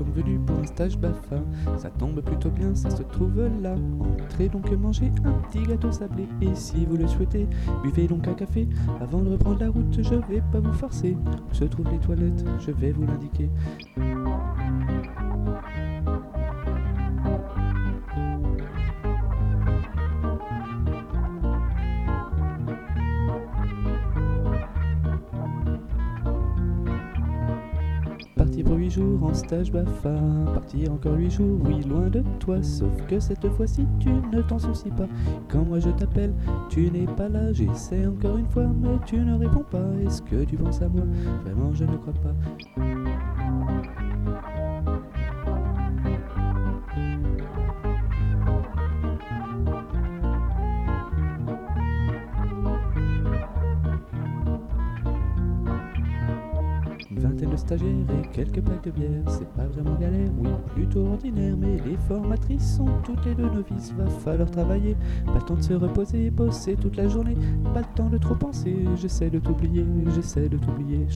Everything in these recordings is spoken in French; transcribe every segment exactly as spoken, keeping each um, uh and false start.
donc venu pour un stage BAFA. Ça tombe plutôt bien, ça se trouve là. Entrez donc manger un petit gâteau sablé. Et si vous le souhaitez, buvez donc un café. Avant de reprendre la route, je vais pas vous forcer. Où se trouvent les toilettes, je vais vous l'indiquer. Parti pour huit jours en stage BAFA, partir encore huit jours, oui, loin de toi. Sauf que cette fois-ci, tu ne t'en soucies pas. Quand moi je t'appelle, tu n'es pas là. J'essaie encore une fois, mais tu ne réponds pas. Est-ce que tu penses à moi? Vraiment, je ne crois pas. Une vingtaine de stagiaires et quelques packs de bière, c'est pas vraiment galère, oui, plutôt ordinaire, mais les formatrices sont toutes les deux novices, va falloir travailler, pas le temps de se reposer, bosser toute la journée, pas le temps de trop penser, j'essaie de t'oublier, j'essaie de t'oublier.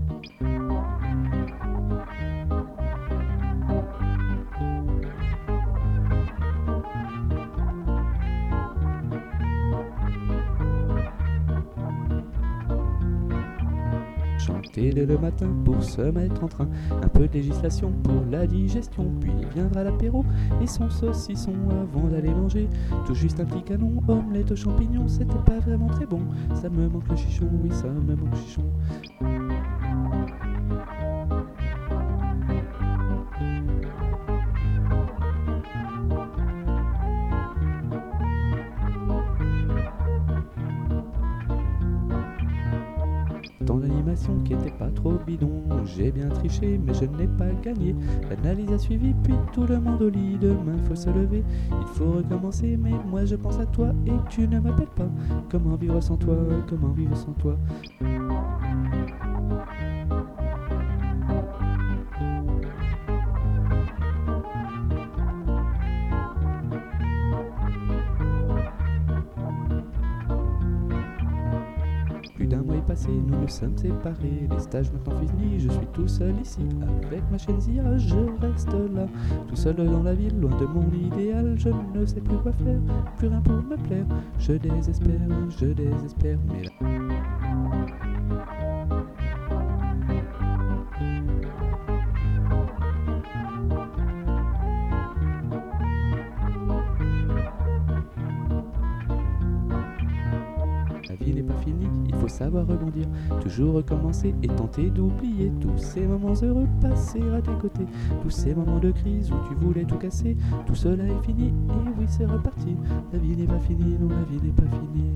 Chanter dès le matin pour se mettre en train, un peu de législation pour la digestion, puis viendra l'apéro et son saucisson avant d'aller manger. Tout juste un petit canon, omelette aux champignons, c'était pas vraiment très bon. Ça me manque le chichon, oui ça me manque le chichon. Tant d'animation qui était pas trop bidon, j'ai bien triché mais je n'ai pas gagné. L'analyse a suivi puis tout le monde au lit, demain faut se lever, il faut recommencer mais moi je pense à toi et tu ne m'appelles pas. Comment vivre sans toi, comment vivre sans toi? Plus d'un mois est passé, nous nous sommes séparés. Les stages maintenant finis, je suis tout seul ici. Avec ma chaîne Zia, je reste là. Tout seul dans la ville, loin de mon idéal. Je ne sais plus quoi faire, plus rien pour me plaire. Je désespère, je désespère, mais là... La vie n'est pas finie, il faut savoir rebondir, toujours recommencer et tenter d'oublier tous ces moments heureux passés à tes côtés, tous ces moments de crise où tu voulais tout casser, tout cela est fini et oui c'est reparti. La vie n'est pas finie, non la vie n'est pas finie.